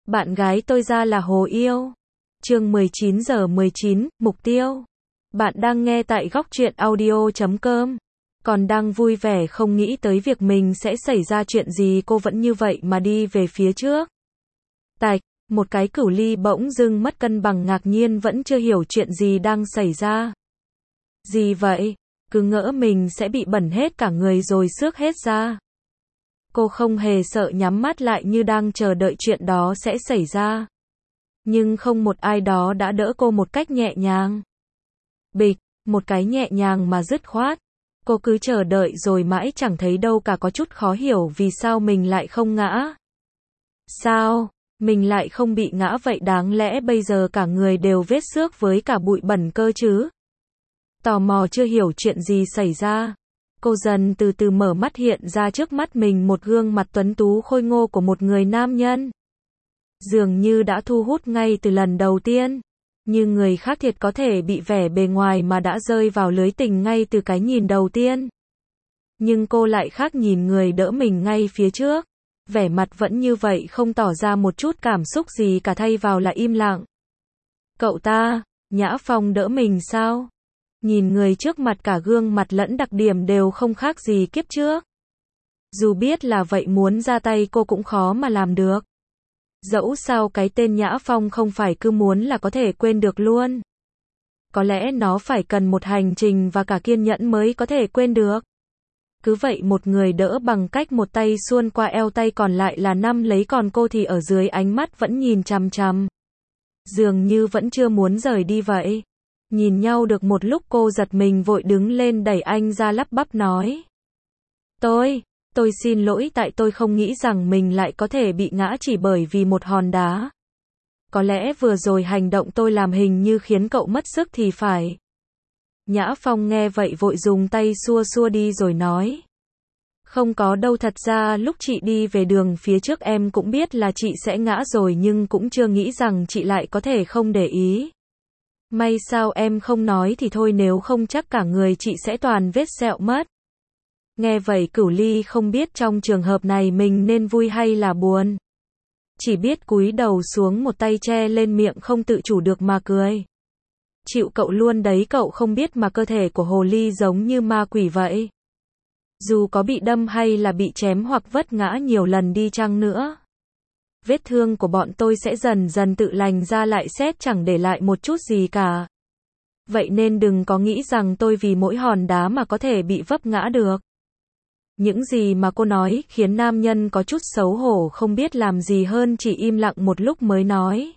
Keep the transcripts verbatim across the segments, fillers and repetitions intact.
Bạn gái tôi ra là Hồ Yêu. Chương mười chín giờ mười chín, mục tiêu. Bạn đang nghe tại góc truyện audio chấm com. Còn đang vui vẻ không nghĩ tới việc mình sẽ xảy ra chuyện gì, cô vẫn như vậy mà đi về phía trước. Tạch, một cái cửu ly bỗng dưng mất cân bằng, ngạc nhiên vẫn chưa hiểu chuyện gì đang xảy ra. Gì vậy? Cứ ngỡ mình sẽ bị bẩn hết cả người rồi xước hết ra. Cô không hề sợ, nhắm mắt lại như đang chờ đợi chuyện đó sẽ xảy ra. Nhưng không một ai đó đã đỡ cô một cách nhẹ nhàng. Bịch, một cái nhẹ nhàng mà dứt khoát. Cô cứ chờ đợi rồi mãi chẳng thấy đâu cả, có chút khó hiểu vì sao mình lại không ngã. Sao, mình lại không bị ngã vậy, đáng lẽ bây giờ cả người đều vết xước với cả bụi bẩn cơ chứ? Tò mò chưa hiểu chuyện gì xảy ra. Cô dần từ từ mở mắt, hiện ra trước mắt mình một gương mặt tuấn tú khôi ngô của một người nam nhân. Dường như đã thu hút ngay từ lần đầu tiên. Như người khác thiệt có thể bị vẻ bề ngoài mà đã rơi vào lưới tình ngay từ cái nhìn đầu tiên. Nhưng cô lại khác, nhìn người đỡ mình ngay phía trước. Vẻ mặt vẫn như vậy, không tỏ ra một chút cảm xúc gì cả, thay vào là im lặng. Cậu ta, Nhã Phong đỡ mình sao? Nhìn người trước mặt, cả gương mặt lẫn đặc điểm đều không khác gì kiếp trước. Dù biết là vậy, muốn ra tay cô cũng khó mà làm được. Dẫu sao cái tên Nhã Phong không phải cứ muốn là có thể quên được luôn. Có lẽ nó phải cần một hành trình và cả kiên nhẫn mới có thể quên được. Cứ vậy một người đỡ bằng cách một tay xuôn qua eo, tay còn lại là nắm lấy, còn cô thì ở dưới ánh mắt vẫn nhìn chằm chằm. Dường như vẫn chưa muốn rời đi vậy. Nhìn nhau được một lúc, cô giật mình vội đứng lên đẩy anh ra, lắp bắp nói. Tôi, tôi xin lỗi, tại tôi không nghĩ rằng mình lại có thể bị ngã chỉ bởi vì một hòn đá. Có lẽ vừa rồi hành động tôi làm hình như khiến cậu mất sức thì phải. Nhã Phong nghe vậy vội dùng tay xua xua đi rồi nói. Không có đâu, thật ra lúc chị đi về đường phía trước em cũng biết là chị sẽ ngã rồi, nhưng cũng chưa nghĩ rằng chị lại có thể không để ý. May sao em không nói thì thôi, nếu không chắc cả người chị sẽ toàn vết sẹo mất. Nghe vậy Cửu Ly không biết trong trường hợp này mình nên vui hay là buồn. Chỉ biết cúi đầu xuống, một tay che lên miệng, không tự chủ được mà cười. Chịu cậu luôn đấy, cậu không biết mà cơ thể của hồ ly giống như ma quỷ vậy. Dù có bị đâm hay là bị chém hoặc vấp ngã nhiều lần đi chăng nữa, vết thương của bọn tôi sẽ dần dần tự lành ra, lại xét chẳng để lại một chút gì cả. Vậy nên đừng có nghĩ rằng tôi vì mỗi hòn đá mà có thể bị vấp ngã được. Những gì mà cô nói khiến nam nhân có chút xấu hổ, không biết làm gì hơn, chỉ im lặng một lúc mới nói.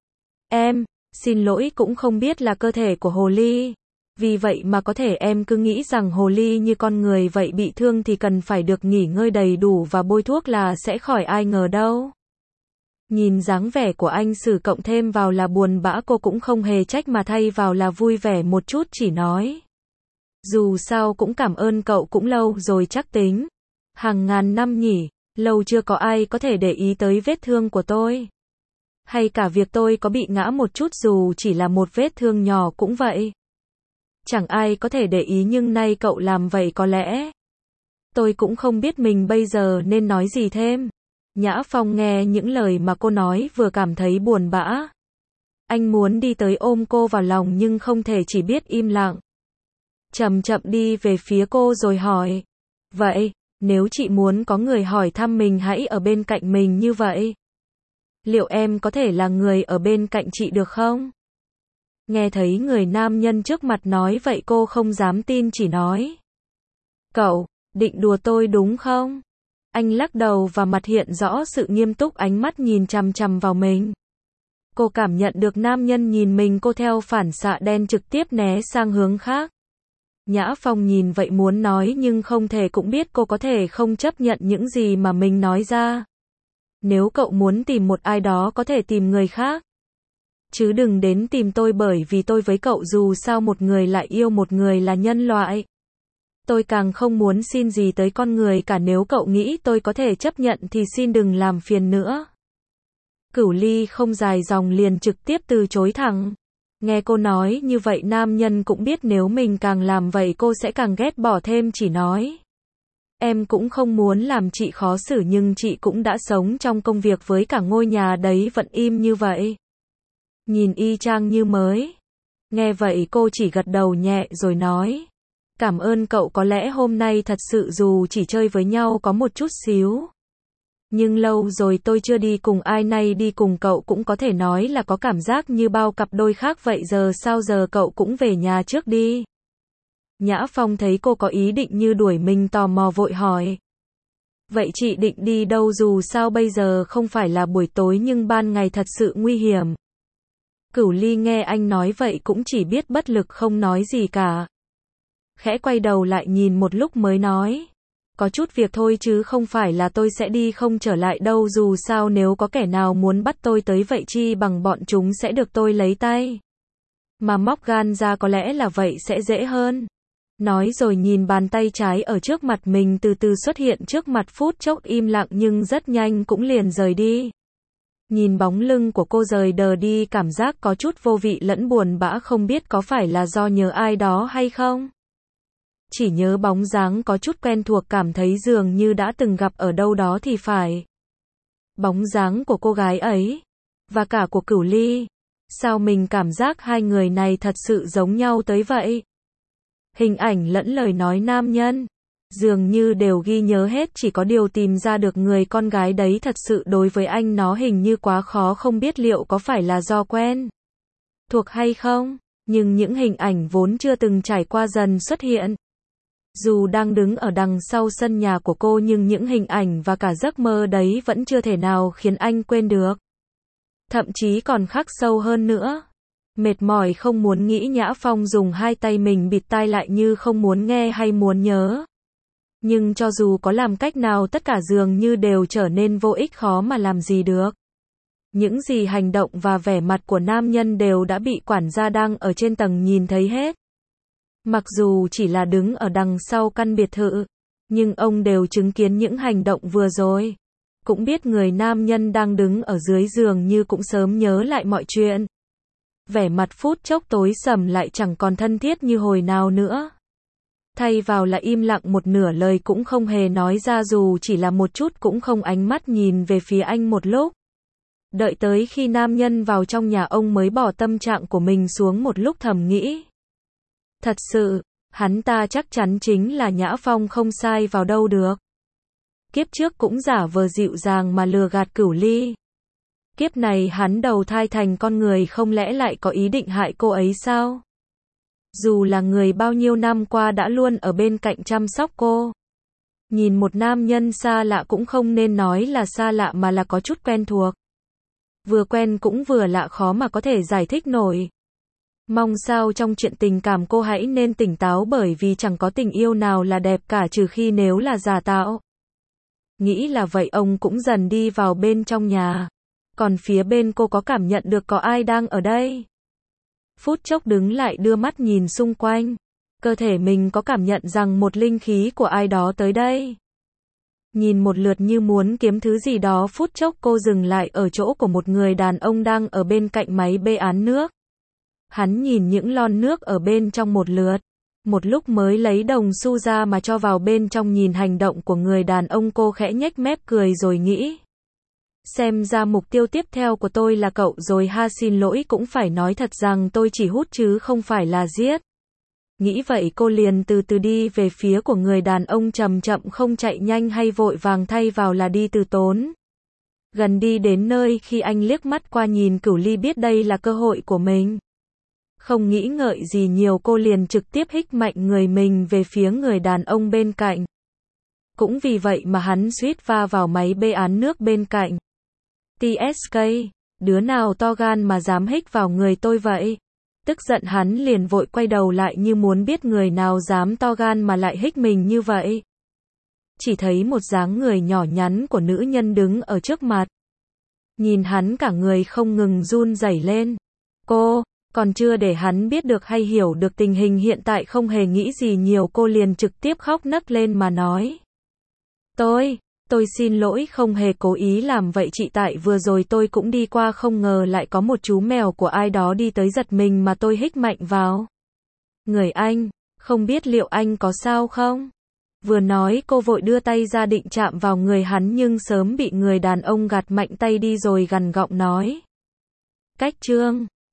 Em, xin lỗi, cũng không biết là cơ thể của hồ ly. Vì vậy mà có thể em cứ nghĩ rằng hồ ly như con người vậy, bị thương thì cần phải được nghỉ ngơi đầy đủ và bôi thuốc là sẽ khỏi, ai ngờ đâu. Nhìn dáng vẻ của anh Sử cộng thêm vào là buồn bã, cô cũng không hề trách mà thay vào là vui vẻ một chút, chỉ nói. Dù sao cũng cảm ơn cậu, cũng lâu rồi chắc tính. Hàng ngàn năm nhỉ, lâu chưa có ai có thể để ý tới vết thương của tôi. Hay cả việc tôi có bị ngã một chút, dù chỉ là một vết thương nhỏ cũng vậy. Chẳng ai có thể để ý, nhưng nay cậu làm vậy có lẽ. Tôi cũng không biết mình bây giờ nên nói gì thêm. Nhã Phong nghe những lời mà cô nói vừa cảm thấy buồn bã. Anh muốn đi tới ôm cô vào lòng nhưng không thể, chỉ biết im lặng. Chậm chậm đi về phía cô rồi hỏi. Vậy, nếu chị muốn có người hỏi thăm mình hãy ở bên cạnh mình như vậy, liệu em có thể là người ở bên cạnh chị được không? Nghe thấy người nam nhân trước mặt nói vậy, cô không dám tin, chỉ nói. Cậu, định đùa tôi đúng không? Anh lắc đầu và mặt hiện rõ sự nghiêm túc, ánh mắt nhìn chằm chằm vào mình. Cô cảm nhận được nam nhân nhìn mình, cô theo phản xạ đen trực tiếp né sang hướng khác. Nhã Phong nhìn vậy muốn nói nhưng không thể, cũng biết cô có thể không chấp nhận những gì mà mình nói ra. Nếu cậu muốn tìm một ai đó có thể tìm người khác. Chứ đừng đến tìm tôi, bởi vì tôi với cậu dù sao một người lại yêu một người là nhân loại. Tôi càng không muốn xin gì tới con người cả, nếu cậu nghĩ tôi có thể chấp nhận thì xin đừng làm phiền nữa. Cửu Ly không dài dòng liền trực tiếp từ chối thẳng. Nghe cô nói như vậy, nam nhân cũng biết nếu mình càng làm vậy cô sẽ càng ghét bỏ thêm, chỉ nói. Em cũng không muốn làm chị khó xử nhưng chị cũng đã sống trong công việc với cả ngôi nhà đấy vẫn im như vậy. Nhìn y chang như mới. Nghe vậy cô chỉ gật đầu nhẹ rồi nói. Cảm ơn cậu, có lẽ hôm nay thật sự dù chỉ chơi với nhau có một chút xíu. Nhưng lâu rồi tôi chưa đi cùng ai, nay đi cùng cậu cũng có thể nói là có cảm giác như bao cặp đôi khác vậy. Giờ sao, giờ cậu cũng về nhà trước đi. Nhã Phong thấy cô có ý định như đuổi mình, tò mò vội hỏi. Vậy chị định đi đâu, dù sao bây giờ không phải là buổi tối nhưng ban ngày thật sự nguy hiểm. Cửu Ly nghe anh nói vậy cũng chỉ biết bất lực không nói gì cả. Khẽ quay đầu lại nhìn một lúc mới nói. Có chút việc thôi chứ không phải là tôi sẽ đi không trở lại đâu, dù sao nếu có kẻ nào muốn bắt tôi tới vậy chi bằng bọn chúng sẽ được tôi lấy tay. Mà móc gan ra có lẽ là vậy sẽ dễ hơn. Nói rồi nhìn bàn tay trái ở trước mặt mình từ từ xuất hiện trước mặt, phút chốc im lặng nhưng rất nhanh cũng liền rời đi. Nhìn bóng lưng của cô rời đờ đi, cảm giác có chút vô vị lẫn buồn bã, không biết có phải là do nhớ ai đó hay không. Chỉ nhớ bóng dáng có chút quen thuộc, cảm thấy dường như đã từng gặp ở đâu đó thì phải. Bóng dáng của cô gái ấy, và cả của Cửu Ly. Sao mình cảm giác hai người này thật sự giống nhau tới vậy? Hình ảnh lẫn lời nói nam nhân, dường như đều ghi nhớ hết, chỉ có điều tìm ra được người con gái đấy thật sự đối với anh nó hình như quá khó, không biết liệu có phải là do quen thuộc hay không, nhưng những hình ảnh vốn chưa từng trải qua dần xuất hiện. Dù đang đứng ở đằng sau sân nhà của cô nhưng những hình ảnh và cả giấc mơ đấy vẫn chưa thể nào khiến anh quên được. Thậm chí còn khắc sâu hơn nữa. Mệt mỏi không muốn nghĩ, Nhã Phong dùng hai tay mình bịt tai lại như không muốn nghe hay muốn nhớ. Nhưng cho dù có làm cách nào tất cả dường như đều trở nên vô ích, khó mà làm gì được. Những gì hành động và vẻ mặt của nam nhân đều đã bị quản gia đang ở trên tầng nhìn thấy hết. Mặc dù chỉ là đứng ở đằng sau căn biệt thự, nhưng ông đều chứng kiến những hành động vừa rồi. Cũng biết người nam nhân đang đứng ở dưới giường như cũng sớm nhớ lại mọi chuyện. Vẻ mặt phút chốc tối sầm lại, chẳng còn thân thiết như hồi nào nữa. Thay vào là im lặng, một nửa lời cũng không hề nói ra, dù chỉ là một chút cũng không, ánh mắt nhìn về phía anh một lúc. Đợi tới khi nam nhân vào trong nhà ông mới bỏ tâm trạng của mình xuống, một lúc thầm nghĩ. Thật sự, hắn ta chắc chắn chính là Nhã Phong, không sai vào đâu được. Kiếp trước cũng giả vờ dịu dàng mà lừa gạt Cửu Ly. Kiếp này hắn đầu thai thành con người, không lẽ lại có ý định hại cô ấy sao? Dù là người bao nhiêu năm qua đã luôn ở bên cạnh chăm sóc cô. Nhìn một nam nhân xa lạ, cũng không nên nói là xa lạ mà là có chút quen thuộc. Vừa quen cũng vừa lạ, khó mà có thể giải thích nổi. Mong sao trong chuyện tình cảm cô hãy nên tỉnh táo, bởi vì chẳng có tình yêu nào là đẹp cả, trừ khi nếu là giả tạo. Nghĩ là vậy, ông cũng dần đi vào bên trong nhà. Còn phía bên cô có cảm nhận được có ai đang ở đây. Phút chốc đứng lại đưa mắt nhìn xung quanh. Cơ thể mình có cảm nhận rằng một linh khí của ai đó tới đây. Nhìn một lượt như muốn kiếm thứ gì đó, phút chốc cô dừng lại ở chỗ của một người đàn ông đang ở bên cạnh máy bê án nước. Hắn nhìn những lon nước ở bên trong một lượt. Một lúc mới lấy đồng xu ra mà cho vào bên trong. Nhìn hành động của người đàn ông, cô khẽ nhếch mép cười rồi nghĩ. Xem ra mục tiêu tiếp theo của tôi là cậu rồi ha, xin lỗi, cũng phải nói thật rằng tôi chỉ hút chứ không phải là giết. Nghĩ vậy cô liền từ từ đi về phía của người đàn ông, chậm chậm, không chạy nhanh hay vội vàng, thay vào là đi từ tốn. Gần đi đến nơi, khi anh liếc mắt qua nhìn Cửu Ly, biết đây là cơ hội của mình. Không nghĩ ngợi gì nhiều, cô liền trực tiếp hích mạnh người mình về phía người đàn ông bên cạnh. Cũng vì vậy mà hắn suýt va vào máy bê án nước bên cạnh. tê ét ca, đứa nào to gan mà dám hích vào người tôi vậy? Tức giận hắn liền vội quay đầu lại như muốn biết người nào dám to gan mà lại hích mình như vậy. Chỉ thấy một dáng người nhỏ nhắn của nữ nhân đứng ở trước mặt. Nhìn hắn cả người không ngừng run rẩy lên. Cô, còn chưa để hắn biết được hay hiểu được tình hình hiện tại, không hề nghĩ gì nhiều, cô liền trực tiếp khóc nấc lên mà nói. Tôi, tôi xin lỗi, không hề cố ý làm vậy chị, tại vừa rồi tôi cũng đi qua không ngờ lại có một chú mèo của ai đó đi tới giật mình mà tôi hích mạnh vào người anh, không biết liệu anh có sao không? Vừa nói cô vội đưa tay ra định chạm vào người hắn nhưng sớm bị người đàn ông gạt mạnh tay đi rồi gằn giọng nói. Cách Trương.